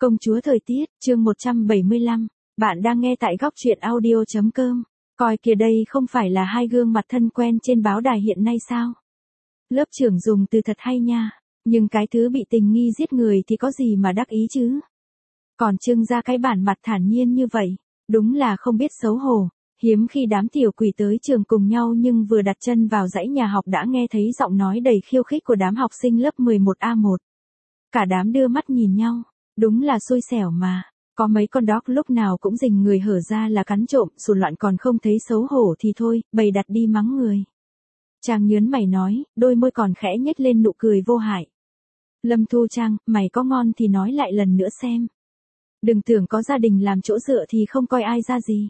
Công chúa thời tiết, chương 175, bạn đang nghe tại góc truyện audio.com. Coi kìa, đây không phải là hai gương mặt thân quen trên báo đài hiện nay sao? Lớp trưởng dùng từ thật hay nha, nhưng cái thứ bị tình nghi giết người thì có gì mà đắc ý chứ? Còn trưng ra cái bản mặt thản nhiên như vậy, đúng là không biết xấu hổ. Hiếm khi đám tiểu quỷ tới trường cùng nhau nhưng vừa đặt chân vào dãy nhà học đã nghe thấy giọng nói đầy khiêu khích của đám học sinh lớp 11A1. Cả đám đưa mắt nhìn nhau, đúng là xui xẻo mà. Có mấy con dog lúc nào cũng rình người hở ra là cắn trộm, sù loạn còn không thấy xấu hổ thì thôi, bày đặt đi mắng người. Trang nhớn mày nói, đôi môi còn khẽ nhếch lên nụ cười vô hại. Lâm Thu Trang, mày có ngon thì nói lại lần nữa xem. Đừng tưởng có gia đình làm chỗ dựa thì không coi ai ra gì.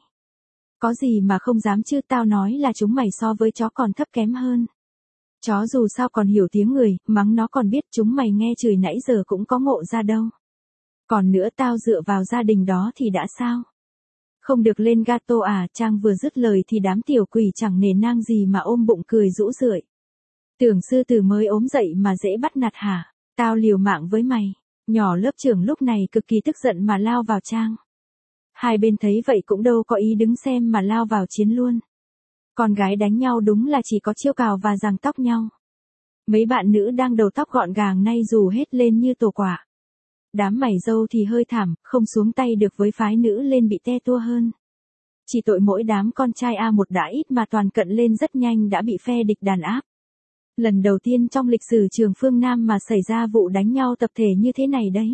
Có gì mà không dám chứ, tao nói là chúng mày so với chó còn thấp kém hơn. Chó dù sao còn hiểu tiếng người, mắng nó còn biết, chúng mày nghe chửi nãy giờ cũng có ngộ ra đâu. Còn nữa, tao dựa vào gia đình đó thì đã sao? Không được lên gato à? Trang vừa dứt lời thì đám tiểu quỷ chẳng nề nang gì mà ôm bụng cười rũ rượi. Tưởng sư tử mới ốm dậy mà dễ bắt nạt hả? Tao liều mạng với mày. Nhỏ lớp trưởng lúc này cực kỳ tức giận mà lao vào Trang. Hai bên thấy vậy cũng đâu có ý đứng xem mà lao vào chiến luôn. Con gái đánh nhau đúng là chỉ có chiêu cào và giằng tóc nhau. Mấy bạn nữ đang đầu tóc gọn gàng nay rủ hết lên như tổ quả. Đám mày dâu thì hơi thảm, không xuống tay được với phái nữ lên bị te tua hơn. Chỉ tội mỗi đám con trai A1 đã ít mà toàn cận lên rất nhanh đã bị phe địch đàn áp. Lần đầu tiên trong lịch sử trường phương Nam mà xảy ra vụ đánh nhau tập thể như thế này đấy.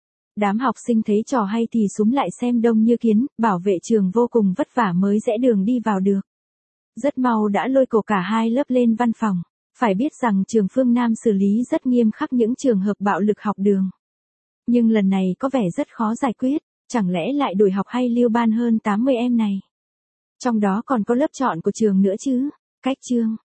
Đám học sinh thấy trò hay thì xúm lại xem đông như kiến, bảo vệ trường vô cùng vất vả mới rẽ đường đi vào được. Rất mau đã lôi cổ cả hai lớp lên văn phòng. Phải biết rằng trường phương Nam xử lý rất nghiêm khắc những trường hợp bạo lực học đường. Nhưng lần này có vẻ rất khó giải quyết, chẳng lẽ lại đuổi học hay lưu ban hơn 80 em này. Trong đó còn có lớp chọn của trường nữa chứ. Cách chương,